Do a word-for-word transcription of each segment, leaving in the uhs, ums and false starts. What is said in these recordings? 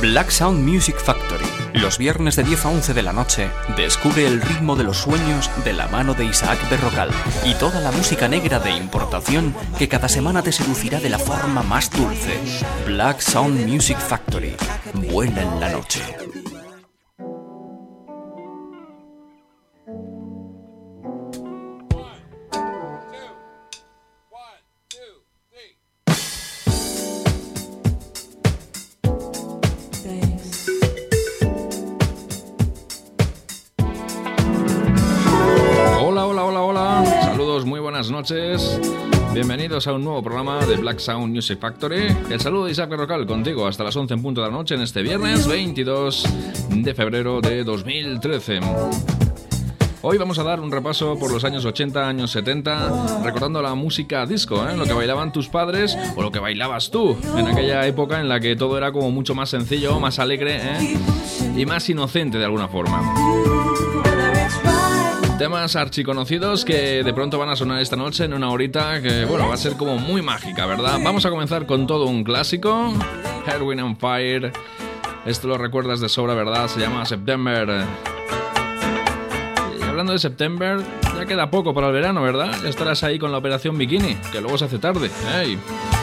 Black Sound Music Factory. Los viernes de diez a once de la noche, descubre el ritmo de los sueños de la mano de Isaac Berrocal y toda la música negra de importación que cada semana te seducirá de la forma más dulce. Black Sound Music Factory. Vuela en la noche. Buenas noches, bienvenidos a un nuevo programa de Black Sound Music Factory. El saludo de Isaac Berrocal contigo hasta las once en punto de la noche en este viernes veintidós de febrero de dos mil trece. Hoy vamos a dar un repaso por los años ochenta, años setenta, recordando la música disco, ¿eh? Lo que bailaban tus padres o lo que bailabas tú en aquella época en la que todo era como mucho más sencillo, más alegre, ¿eh? Y más inocente de alguna forma. Temas archiconocidos que de pronto van a sonar esta noche en una horita que, bueno, va a ser como muy mágica, ¿verdad? Vamos a comenzar con todo un clásico, Earth, Wind and Fire. Esto lo recuerdas de sobra, ¿verdad? Se llama September. Y hablando de September, ya queda poco para el verano, ¿verdad? Ya estarás ahí con la operación bikini, que luego se hace tarde. ¡Ey!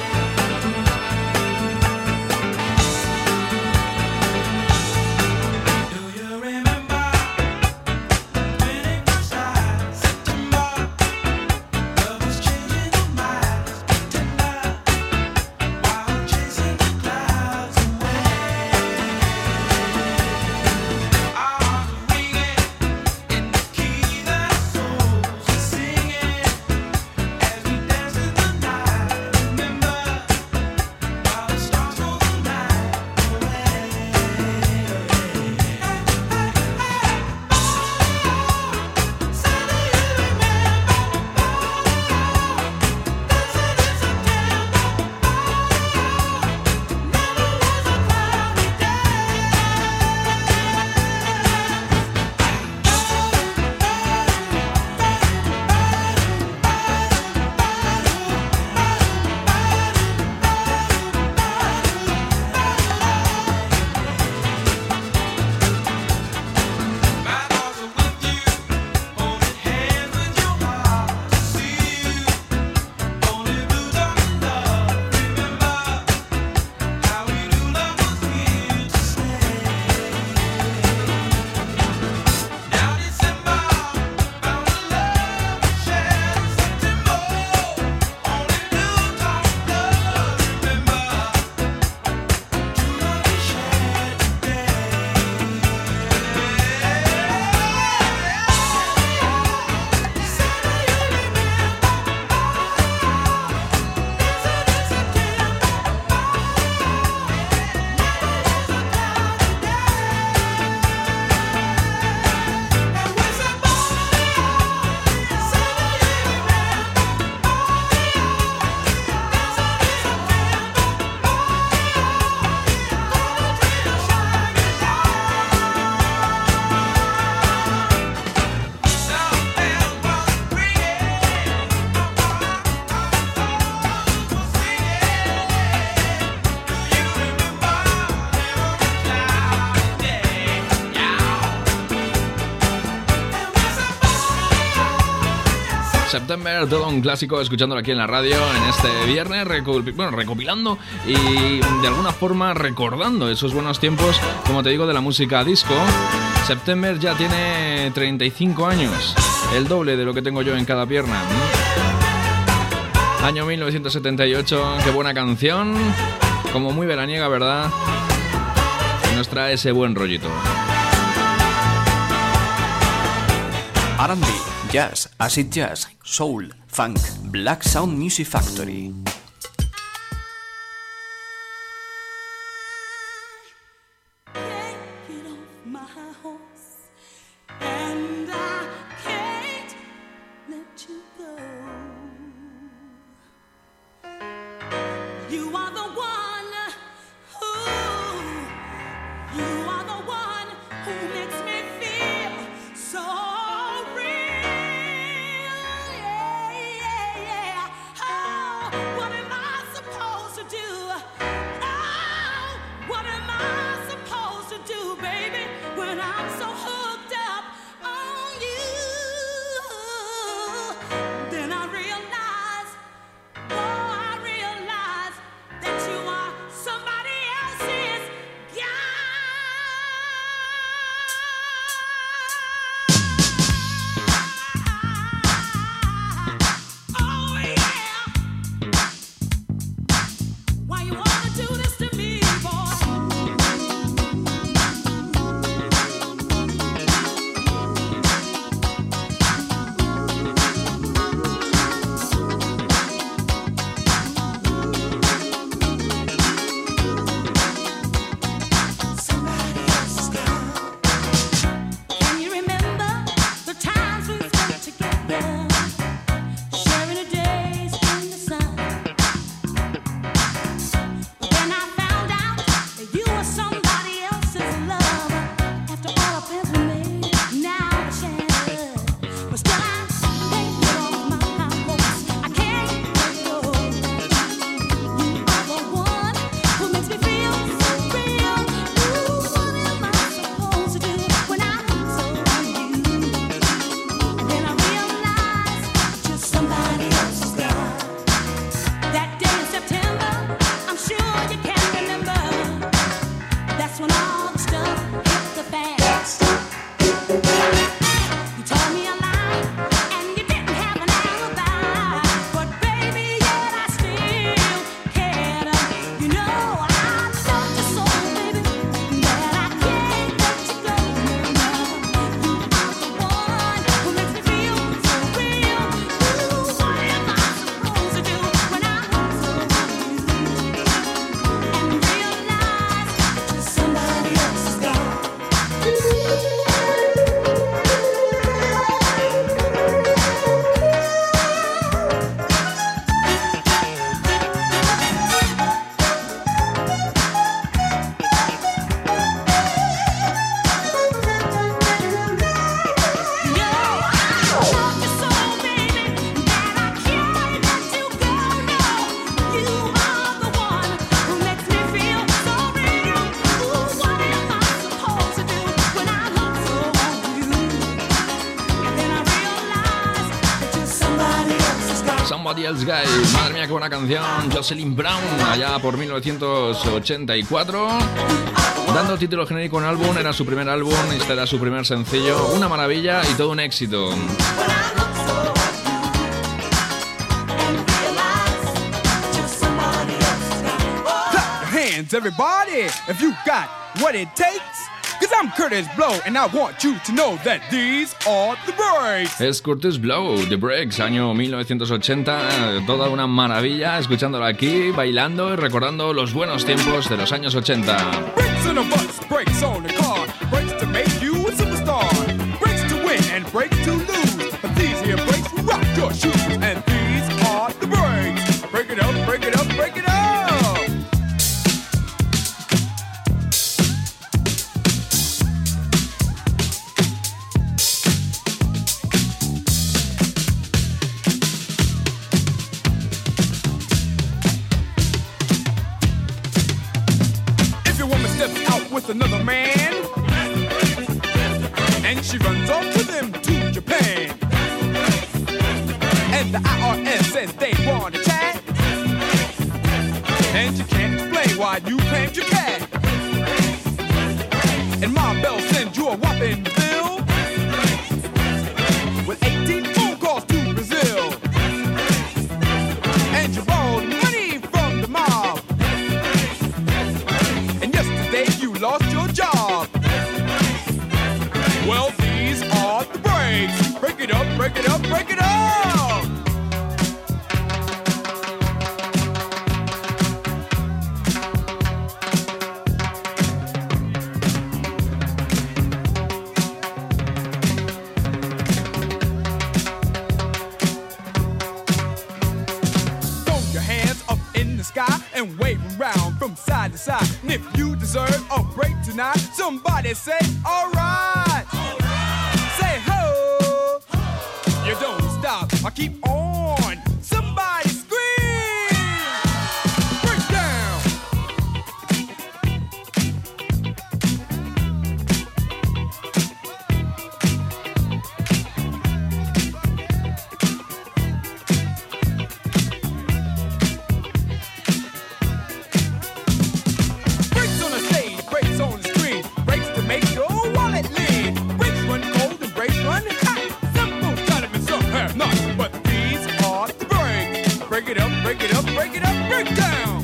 September, todo un clásico, escuchándolo aquí en la radio en este viernes, recu- bueno, recopilando y de alguna forma recordando esos buenos tiempos, como te digo, de la música disco. September ya tiene treinta y cinco años, el doble de lo que tengo yo en cada pierna. Año mil novecientos setenta y ocho, qué buena canción, como muy veraniega, ¿verdad? Y nos trae ese buen rollito. R and B, jazz, acid jazz, soul, funk, Black Sound Music Factory. What am I supposed to do? Oh, what am I supposed to do? Somebody Else Guy. Madre mía, qué buena canción. Jocelyn Brown, allá por mil novecientos ochenta y cuatro. Dando título genérico a un álbum, era su primer álbum, este era su primer sencillo. Una maravilla y todo un éxito. Everybody, if you got what it takes, cause I'm Curtis Blow and I want you to know that these are the breaks. Es Curtis Blow, The Breaks, año mil novecientos ochenta, toda una maravilla, escuchándolo aquí, bailando y recordando los buenos tiempos de los años ochenta. Breaks on a bus, breaks on the car, breaks to make you a superstar, breaks to win and breaks to lose, but these here breaks will rock your shoes, and these are the breaks. Break it up, break it up, break it up. Another man, and she runs off with him to Japan, and the I R S says they want to chat, and you can't explain why you claimed your cat, and Ma Bell sends you a whopping bill with eighteen phone calls to Brazil, and you borrowed money from the mob, and yesterday you lost your job. Well, these are the breaks. Break it up, break it up, break it up. Throw your hands up in the sky and wave around from side to side. And if you deserve a break tonight, somebody say, all right. All right. Say, ho. ho. You don't stop. I keep on. Somebody scream. Break down. Breaks on the stage, breaks on the screen, breaks to make your wallet lean. Breaks run cold and breaks run hot. Some folks got them and some have not, but these are the breaks. Break it up, break it up, break it up, break down.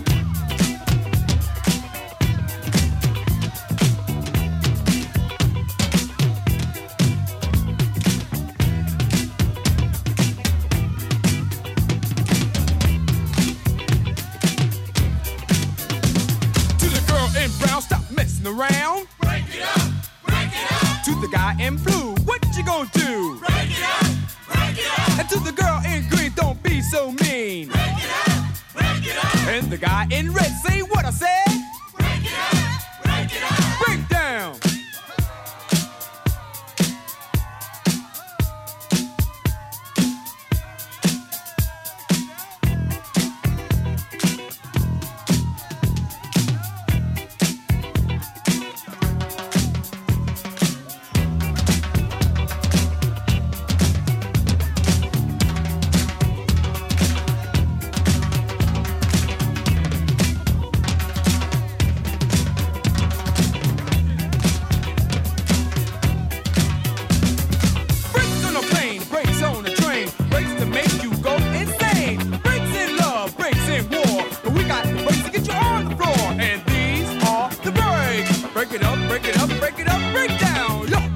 To the girl in brown, stop messing around. Break it up, break it up. To the guy in blue, what you gonna do? Break it up, break it up. And to the girl in green, don't be so mean. Break it up, break it up. And the guy in red, say what I said. Break it up, break it up. Break down. Brakes on a plane, brakes on a train, brakes to make you go insane. Brakes in love, brakes in war, but we got the brakes to get you on the floor. And these are the brakes. Break it up, break it up, break it up, break down. Yo.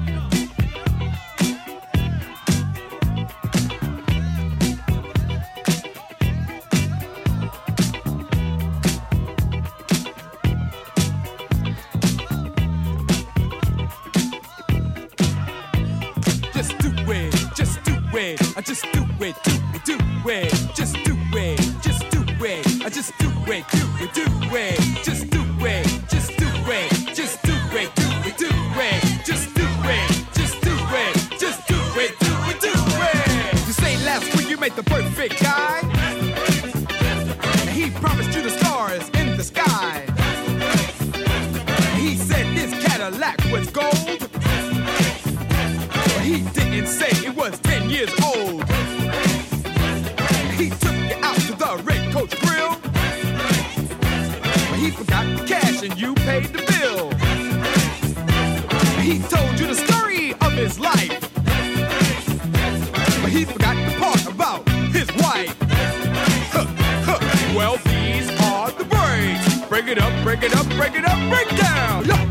Just do it, just do it, I just do it, do it, do it, just do it, just do it, I just do it, do it, do it, just do it, just do it, just do it, do it, do it, just do it, just do it, just do it, do it, do it. You say last week you made the perfect guy, and he promised you the stars in the sky. He said this Cadillac was gold. He didn't say it was ten years old. He took and you paid the bill. He told you the story of his life, but he forgot the part about his wife. Huh, huh. Well, these are the breaks. Break it up, break it up, break it up, break down. Yeah.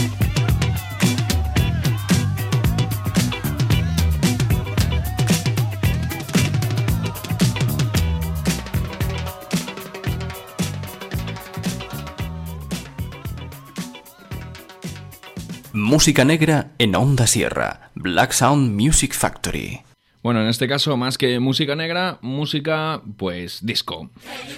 Música negra en Onda Sierra, Black Sound Music Factory. Bueno, en este caso, más que música negra, música, pues, disco.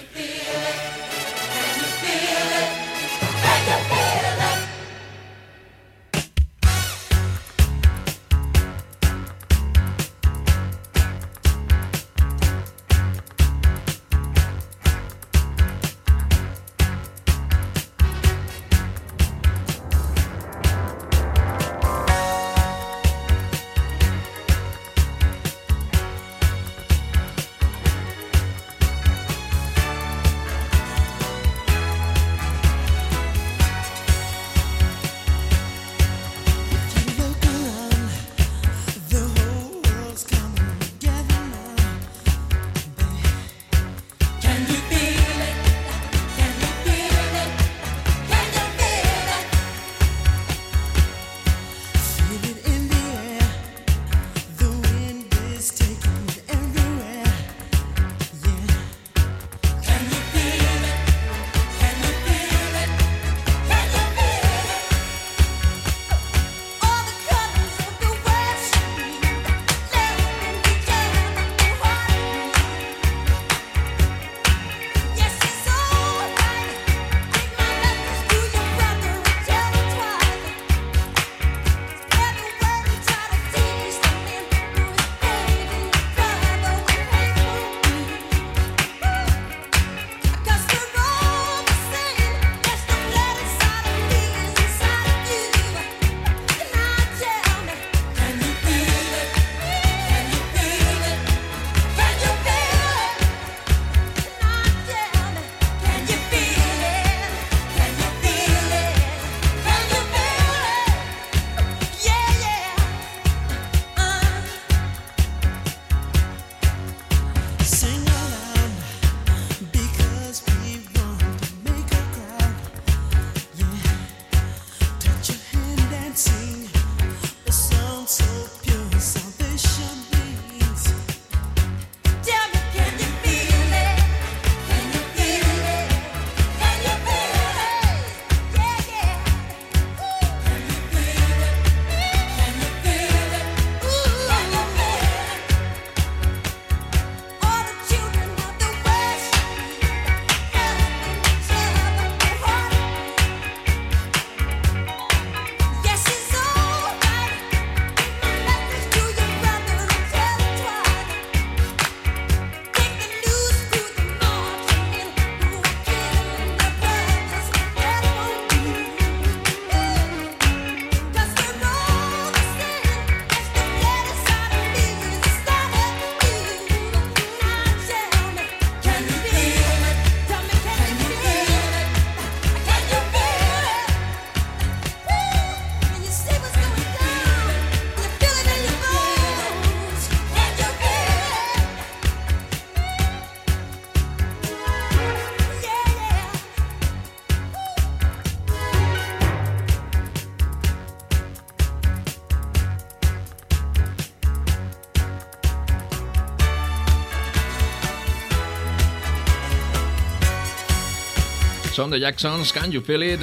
Son The Jacksons, Can You Feel It?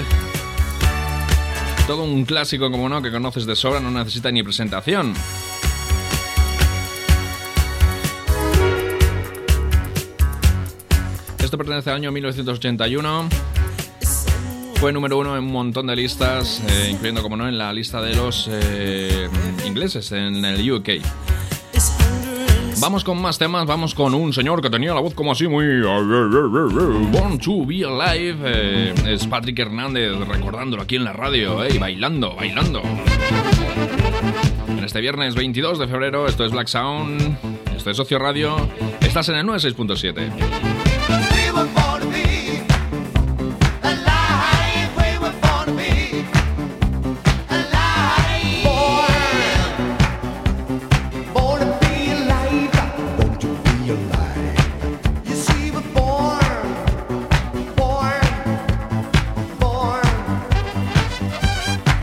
Todo un clásico, como no, que conoces de sobra, no necesita ni presentación. Esto pertenece al año mil novecientos ochenta y uno. Fue número uno en un montón de listas, eh, incluyendo, como no, en la lista de los eh, ingleses, en el U K. Vamos con más temas, vamos con un señor que tenía la voz como así muy... Born to be Alive. Eh, es Patrick Hernández, recordándolo aquí en la radio, eh, bailando, bailando. En este viernes veintidós de febrero, esto es Black Sound, esto es Socio Radio, estás en el noventa y seis punto siete. We were born to be alive, we were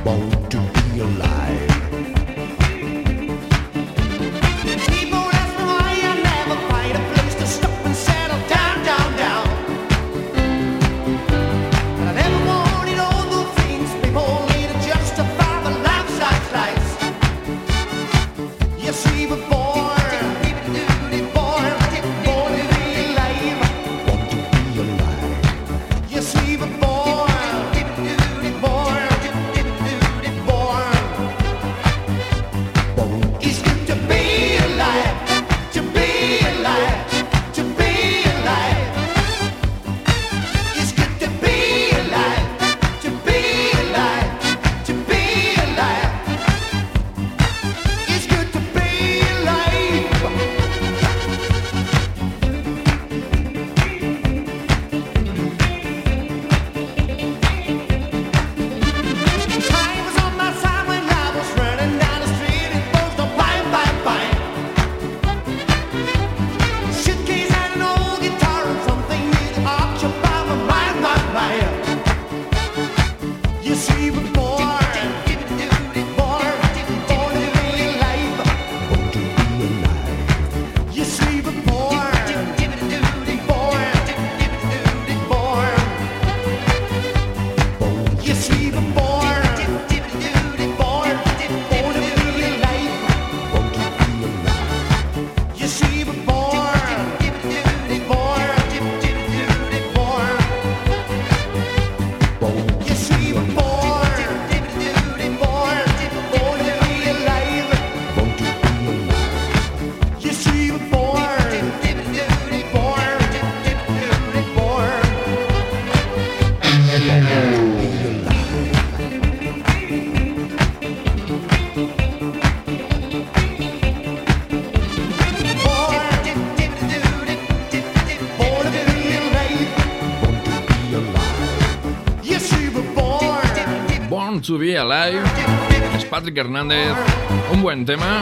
To Be Alive, es Patrick Hernández, un buen tema.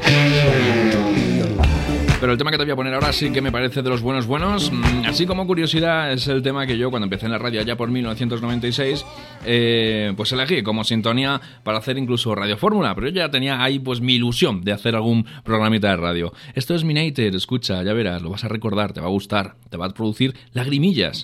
Pero el tema que te voy a poner ahora sí que me parece de los buenos buenos. Así como curiosidad, es el tema que yo cuando empecé en la radio allá por mil novecientos noventa y seis, eh, pues elegí como sintonía para hacer incluso Radio Fórmula, pero yo ya tenía ahí pues mi ilusión de hacer algún programita de radio. Esto es Minator, escucha, ya verás, lo vas a recordar, te va a gustar, te va a producir lagrimillas.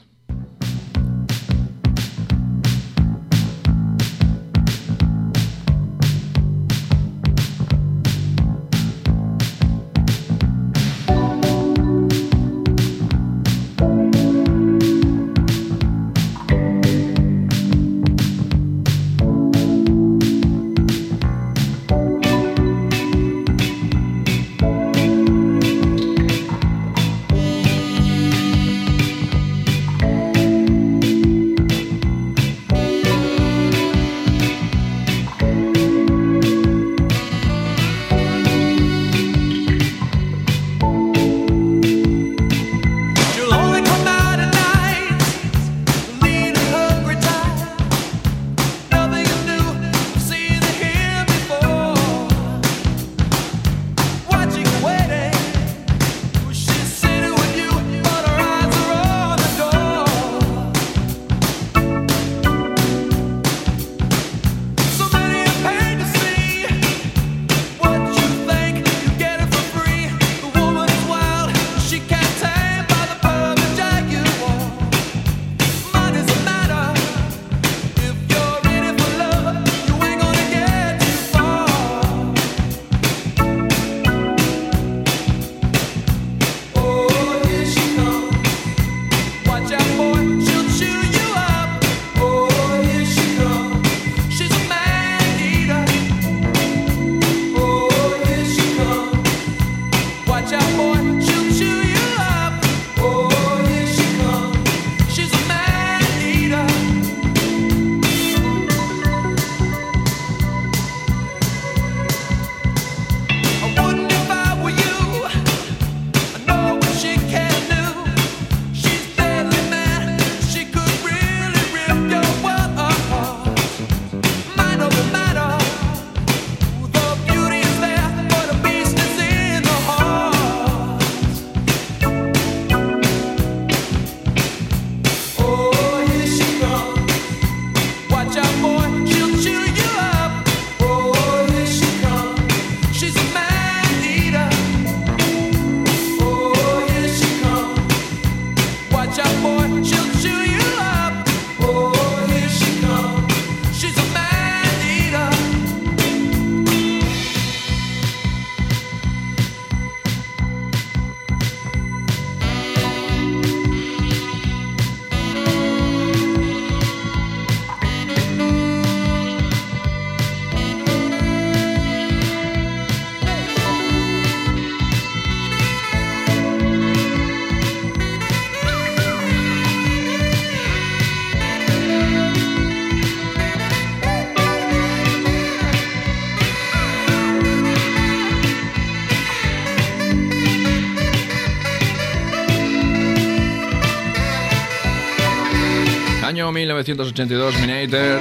Año mil novecientos ochenta y dos, Minator.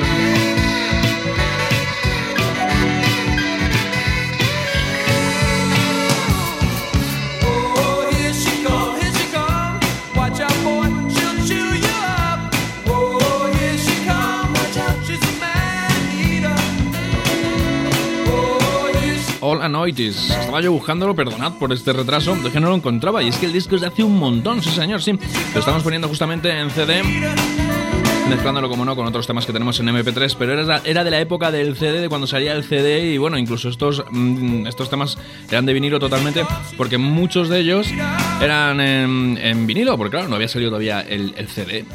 All Anoitis. Estaba yo buscándolo, perdonad por este retraso, de que no lo encontraba. Y es que el disco es de hace un montón, sí señor, sí. Lo estamos poniendo justamente en C D, mezclándolo como no con otros temas que tenemos en eme pe tres, pero era, era de la época del C D, de cuando salía el C D. Y bueno, incluso estos, mmm, estos temas eran de vinilo totalmente, porque muchos de ellos eran en, en vinilo, porque claro, no había salido todavía el, el C D.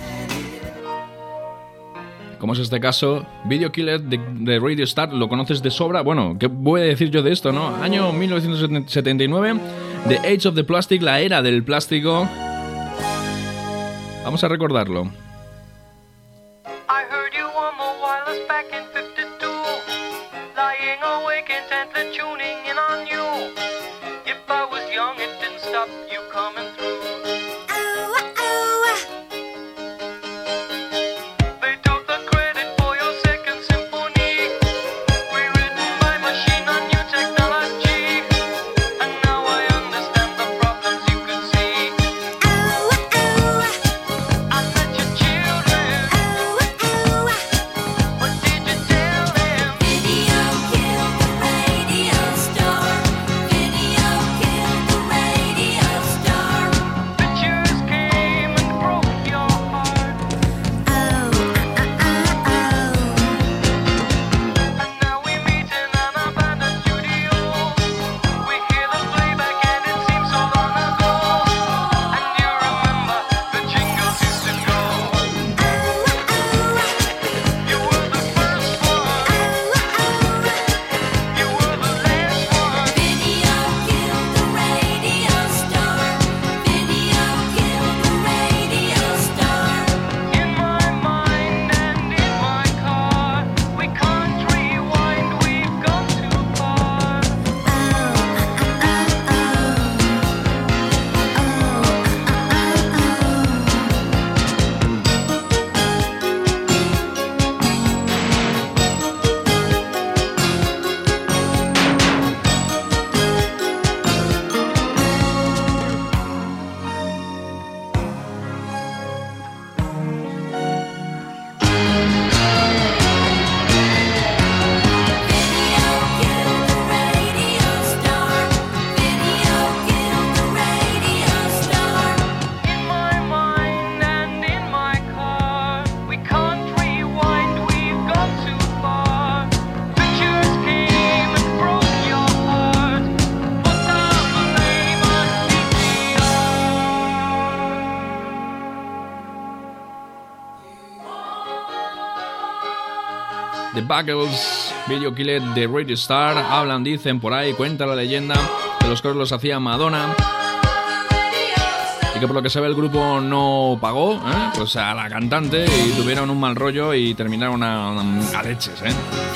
Como es este caso, Video Killer de, de Radio Star, lo conoces de sobra. Bueno, ¿qué voy a decir yo de esto, no? Año mil novecientos setenta y nueve, The Age of the Plastic, la era del plástico. Vamos a recordarlo. I heard you on the wireless back in fifty-two, lying awake intently tuning in on you. If I was young, it didn't stop you coming through. The Buggles, Video Killer de Radio Star. Hablan, dicen por ahí, cuenta la leyenda que los coros los hacía Madonna y que por lo que se ve el grupo no pagó, ¿eh? Pues a la cantante, y tuvieron un mal rollo y terminaron a, a leches, ¿eh?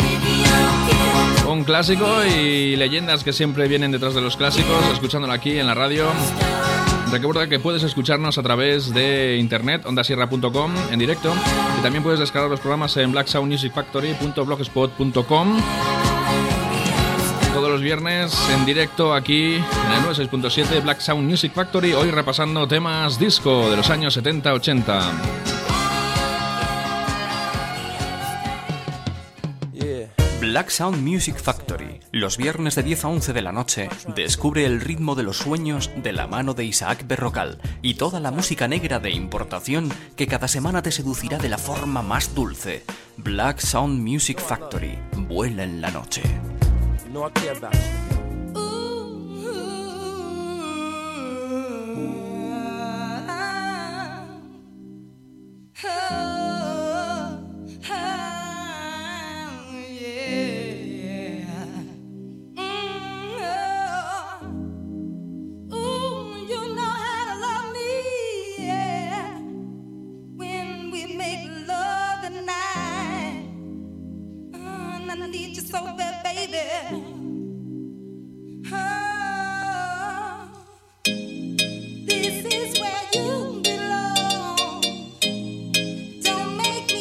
Un clásico y leyendas que siempre vienen detrás de los clásicos, escuchándolo aquí en la radio. Recuerda que puedes escucharnos a través de internet, onda sierra punto com, en directo, y también puedes descargar los programas en black sound music factory punto blogspot punto com. Todos los viernes en directo aquí en el noventa y seis punto siete Black Sound Music Factory, hoy repasando temas disco de los años setenta ochenta. Black Sound Music Factory. Los viernes de diez a once de la noche, descubre el ritmo de los sueños de la mano de Isaac Berrocal y toda la música negra de importación que cada semana te seducirá de la forma más dulce. Black Sound Music Factory. Vuela en la noche. No, I care about you. This is where you belong. Don't make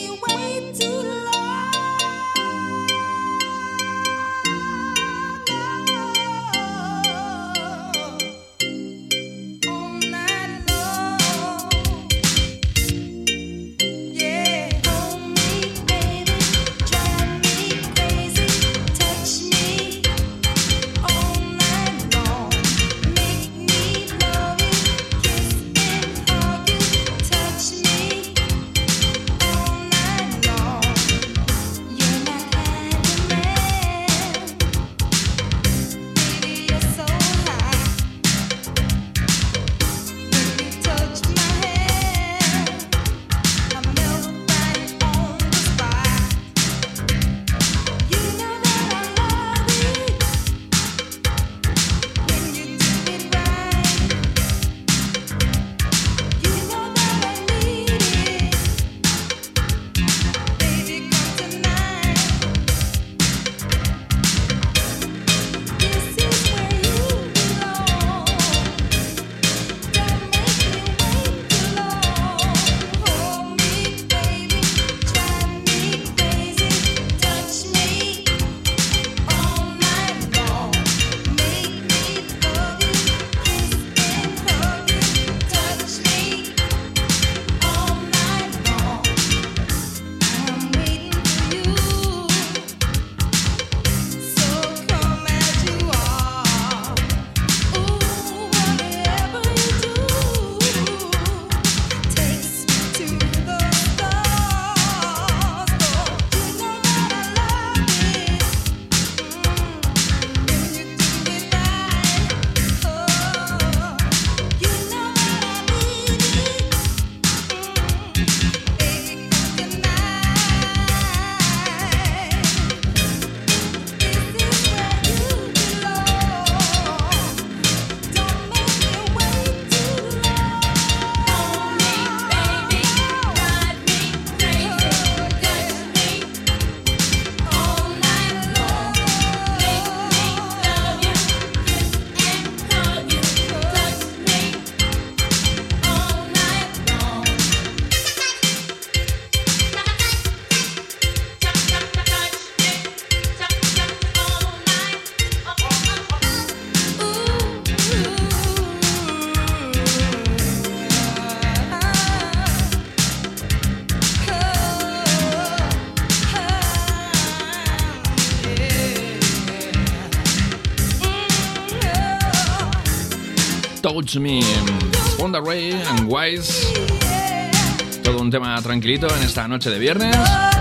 Touch Me, Wonder Ray and Wise. Todo un tema tranquilito en esta noche de viernes.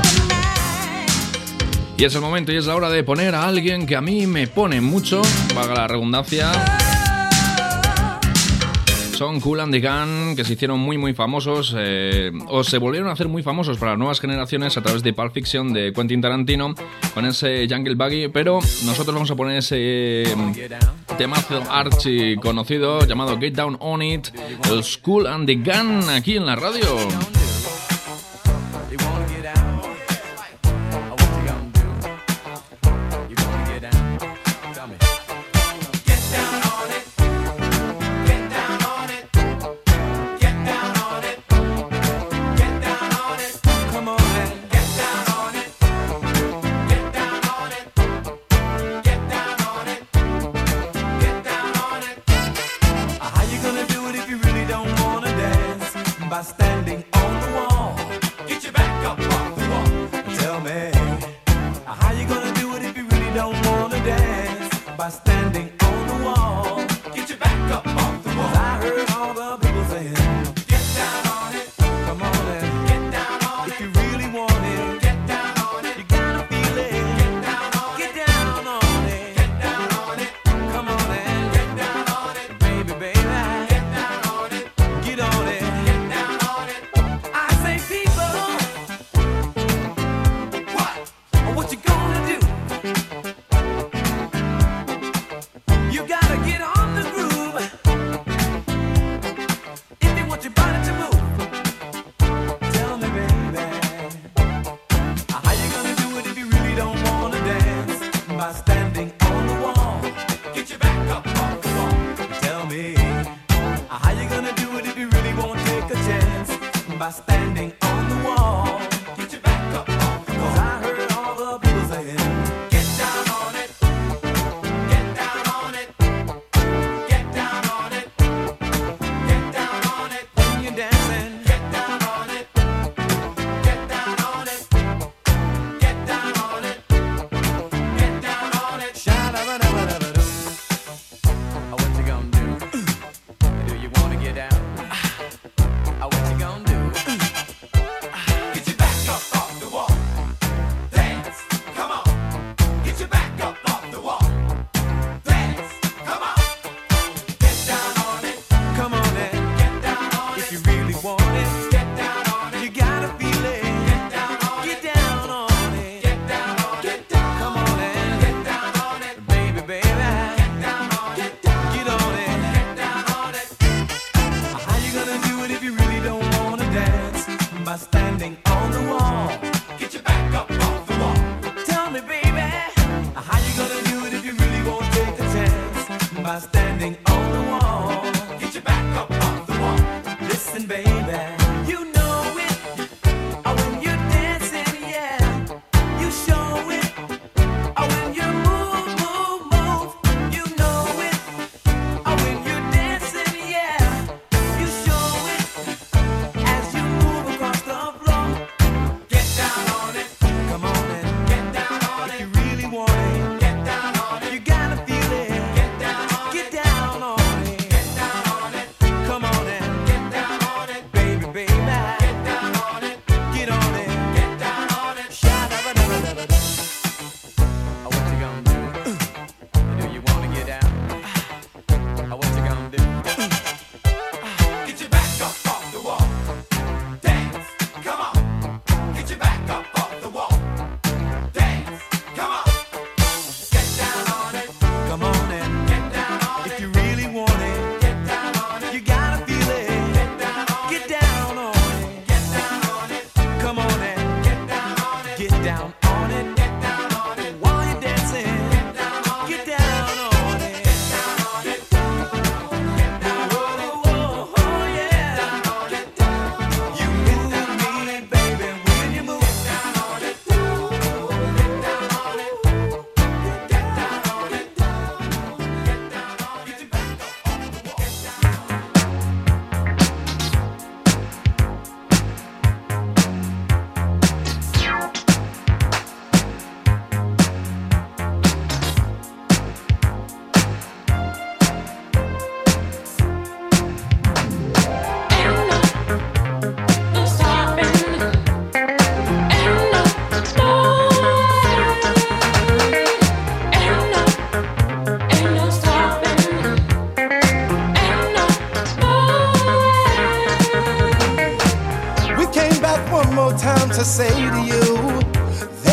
Y es el momento y es la hora de poner a alguien que a mí me pone mucho, valga la redundancia. Son Kool and the Gang, que se hicieron muy muy famosos, eh, o se volvieron a hacer muy famosos para las nuevas generaciones a través de Pulp Fiction de Quentin Tarantino, con ese Jungle Buggy, pero nosotros vamos a poner ese temazo archi conocido llamado Get Down On It, el Kool and the Gang, aquí en la radio.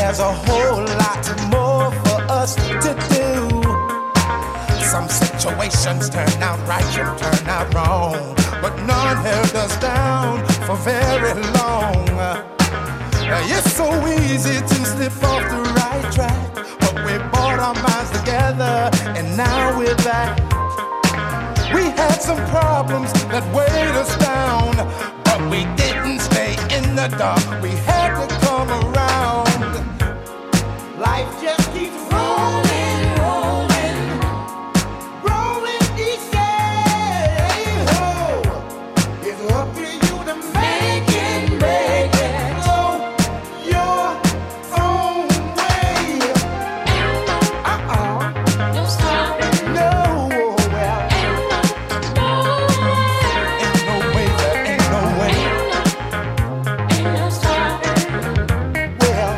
there's a whole lot more for us to do. Some situations turn out right, some turn out wrong, but none held us down for very long. It's so easy to slip off the right track, but we brought our minds together and now we're back. We had some problems that weighed us down, but we didn't stay in the dark, we had to come around. Life just keeps rolling, rolling, rolling each day. Oh, it's up to you to make it, make it go your own way. Uh-uh. No stopping. No, well. Ain't no way, there ain't no way. Ain't no stopping. Well.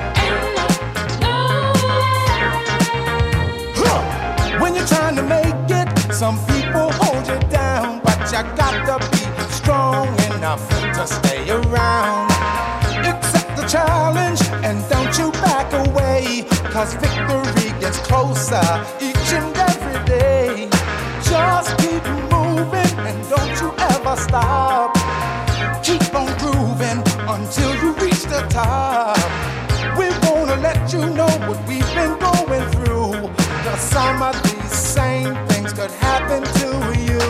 When you're trying to make it, some people hold you down, but you got to be strong enough to stay around. Accept the challenge and don't you back away, cause victory gets closer each and every day. Just keep moving and don't you ever stop. Keep on grooving until you reach the top. We wanna let you know what we've been going through, cause some of these same things could happen to you.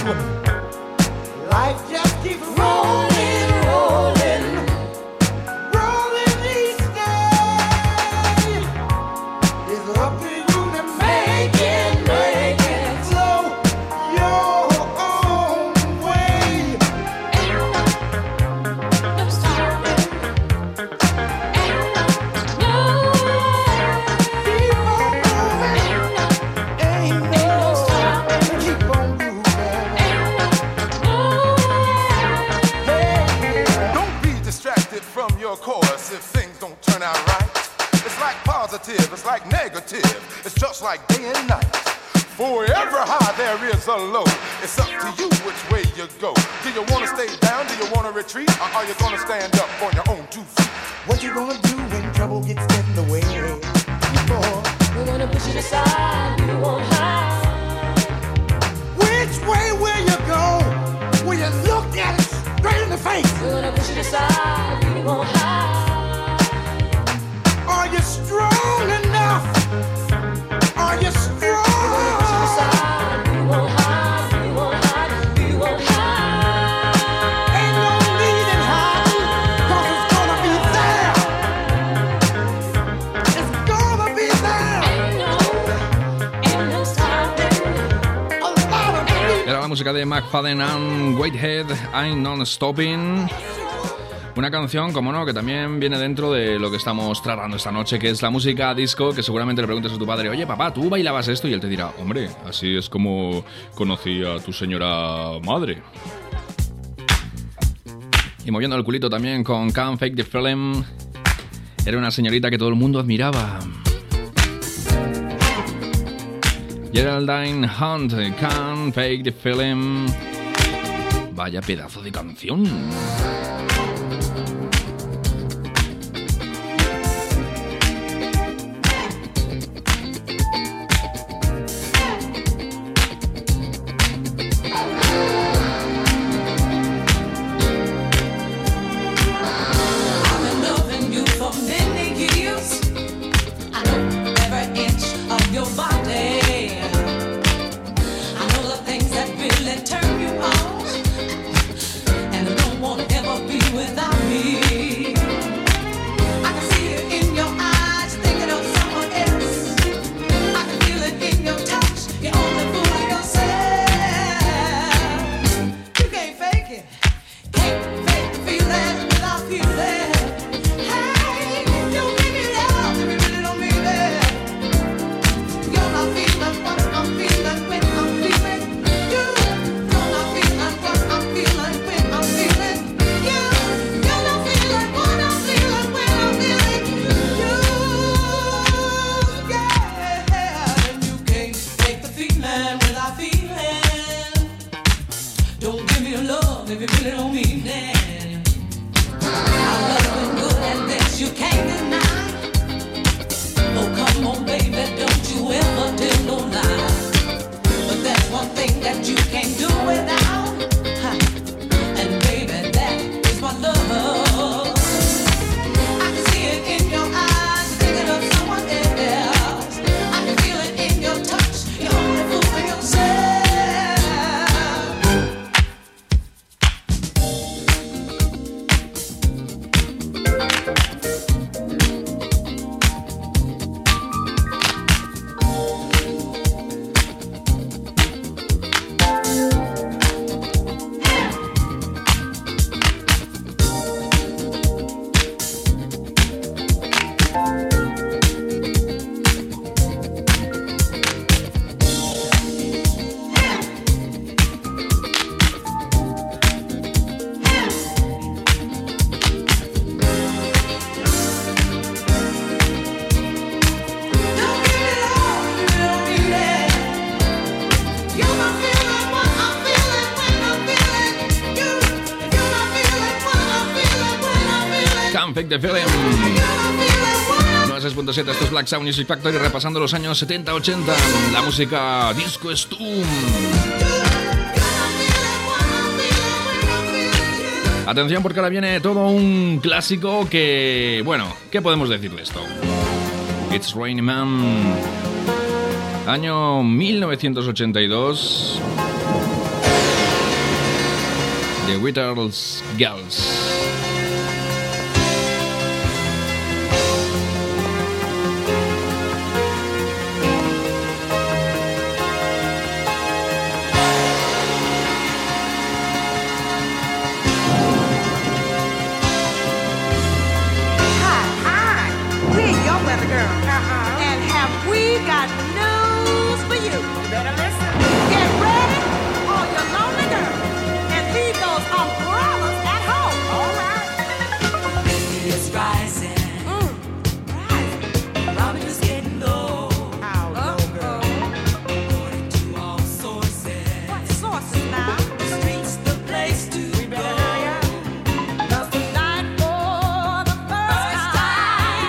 Life just keeps rolling, rolling, rolling each day. It's up to you to make it, make it flow your own way. No stopping. Keep on moving. Ain't no stopping. Keep on moving. Hey, don't be distracted from your course if things don't turn out right. It's like positive, it's like negative, it's just like day and night. For every high there is a low. It's up to you which way you go. Do you want to stay down? Do you want to retreat? Or are you going to stand up on your own two feet? What you gonna do when trouble gets in the way? Boy, We're gonna push it aside, we won't hide. which way will you go? Will you look at it straight in the face? We're gonna push it aside, we won't hide. Are you strong enough? Are you strong? Push it aside, we won't hide, we won't hide, we won't hide. Ain't no need in hiding, cause it's gonna be there. It's gonna be there. Ain't no, ain't no stopping. A lot of people. Era la música de McFadden and Whitehead, I'm Non Stopping. Una canción, como no, que también viene dentro de lo que estamos tratando esta noche, que es la música disco, que seguramente le preguntes a tu padre, oye papá, ¿tú bailabas esto? Y él te dirá, hombre, así es como conocí a tu señora madre. Y moviendo el culito también con Can't Fake the Feeling. Era una señorita que todo el mundo admiraba. Geraldine Hunt, Can't Fake the Feeling. Vaya pedazo de canción. I've been loving you for many years. I know every inch of your body. I know the things that really turn you on, and I don't want to ever be Fake the Feeling. noventa y seis punto siete, esto es Black Sound Music Factory, repasando los años setenta ochenta, la música disco Stum. Atención, porque ahora viene todo un clásico que, bueno, ¿qué podemos decir de esto? It's Raining Man, año mil novecientos ochenta y dos, The Whittles Girls.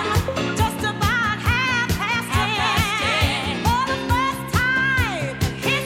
Just about half past ten. For the first time.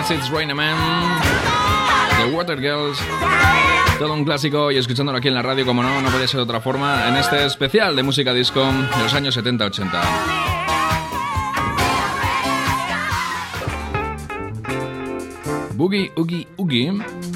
It's Rain Man, The Water Girls, todo un clásico, y escuchándolo aquí en la radio, como no, no podía ser de otra forma, en este especial de música disco de los años setenta ochenta. Boogie Oogie Oogie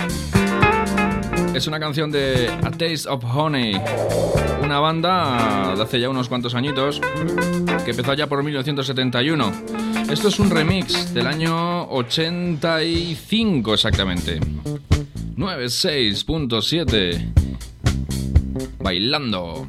es una canción de A Taste of Honey, una banda de hace ya unos cuantos añitos que empezó ya por mil novecientos setenta y uno. Esto es un remix del año ochenta y cinco exactamente. noventa y seis punto siete. Bailando.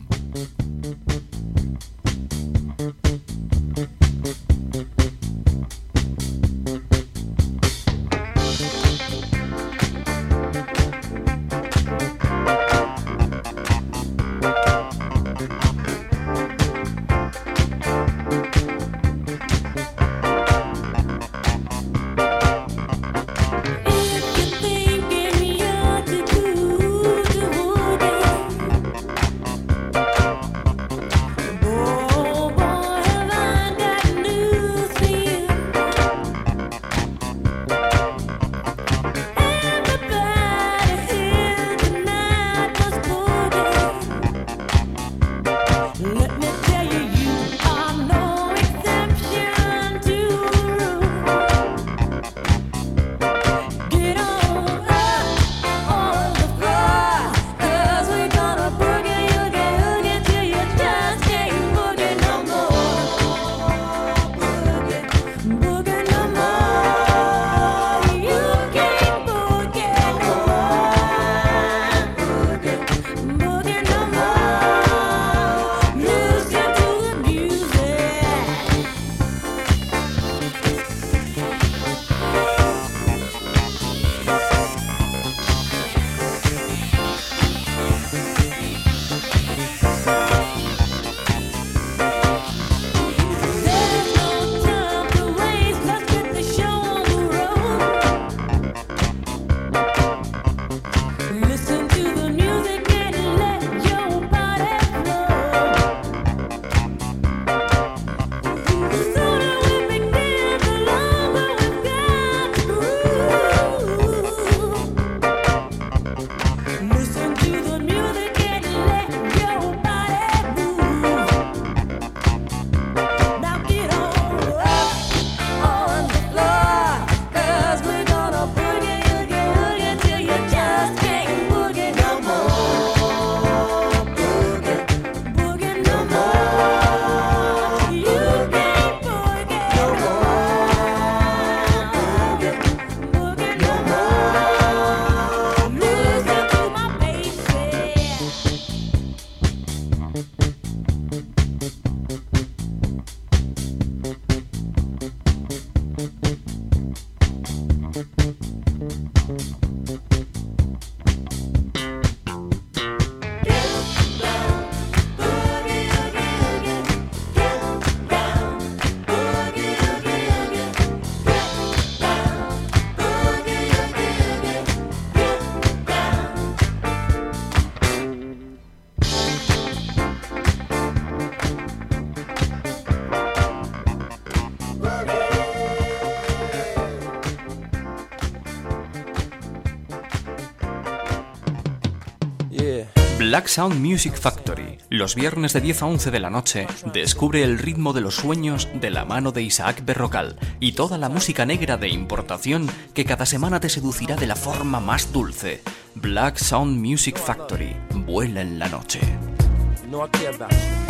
Black Sound Music Factory. Los viernes de diez a once de la noche, descubre el ritmo de los sueños de la mano de Isaac Berrocal y toda la música negra de importación que cada semana te seducirá de la forma más dulce. Black Sound Music Factory. Vuela en la noche. No, I care about you.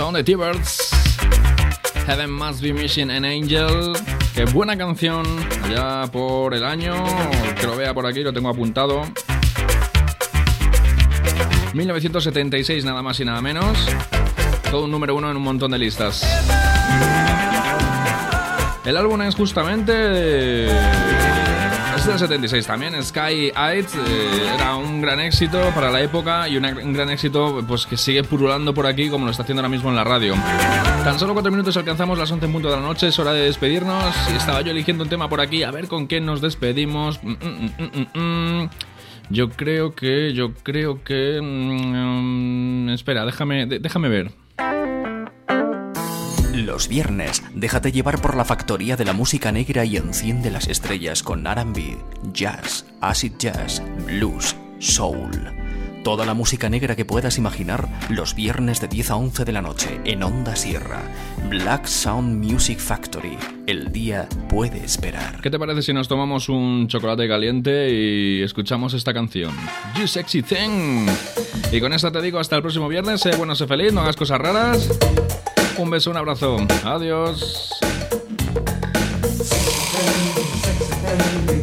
Son de T-Birds. Heaven Must Be Missing an Angel. Qué buena canción. Allá por el año, que lo vea por aquí, lo tengo apuntado. mil novecientos setenta y seis, nada más y nada menos. Todo un número uno en un montón de listas. El álbum es justamente... es del setenta y seis también, Sky Eyed. Eh, era un gran éxito para la época y una, un gran éxito pues que sigue pululando por aquí como lo está haciendo ahora mismo en la radio. Tan solo cuatro minutos alcanzamos las once en punto de la noche, es hora de despedirnos. Y estaba yo eligiendo un tema por aquí, a ver con qué nos despedimos. Mm, mm, mm, mm, mm. Yo creo que, yo creo que... Mm, espera, déjame, déjame ver. Los viernes, déjate llevar por la factoría de la música negra y enciende las estrellas con R and B, jazz, acid jazz, blues, soul. Toda la música negra que puedas imaginar los viernes de diez a once de la noche en Onda Sierra. Black Sound Music Factory. El día puede esperar. ¿Qué te parece si nos tomamos un chocolate caliente y escuchamos esta canción? You Sexy Thing. Y con esta te digo hasta el próximo viernes. Sé bueno, sé feliz, no hagas cosas raras. Un beso, un abrazo. Adiós. Sexy thing, sexy thing.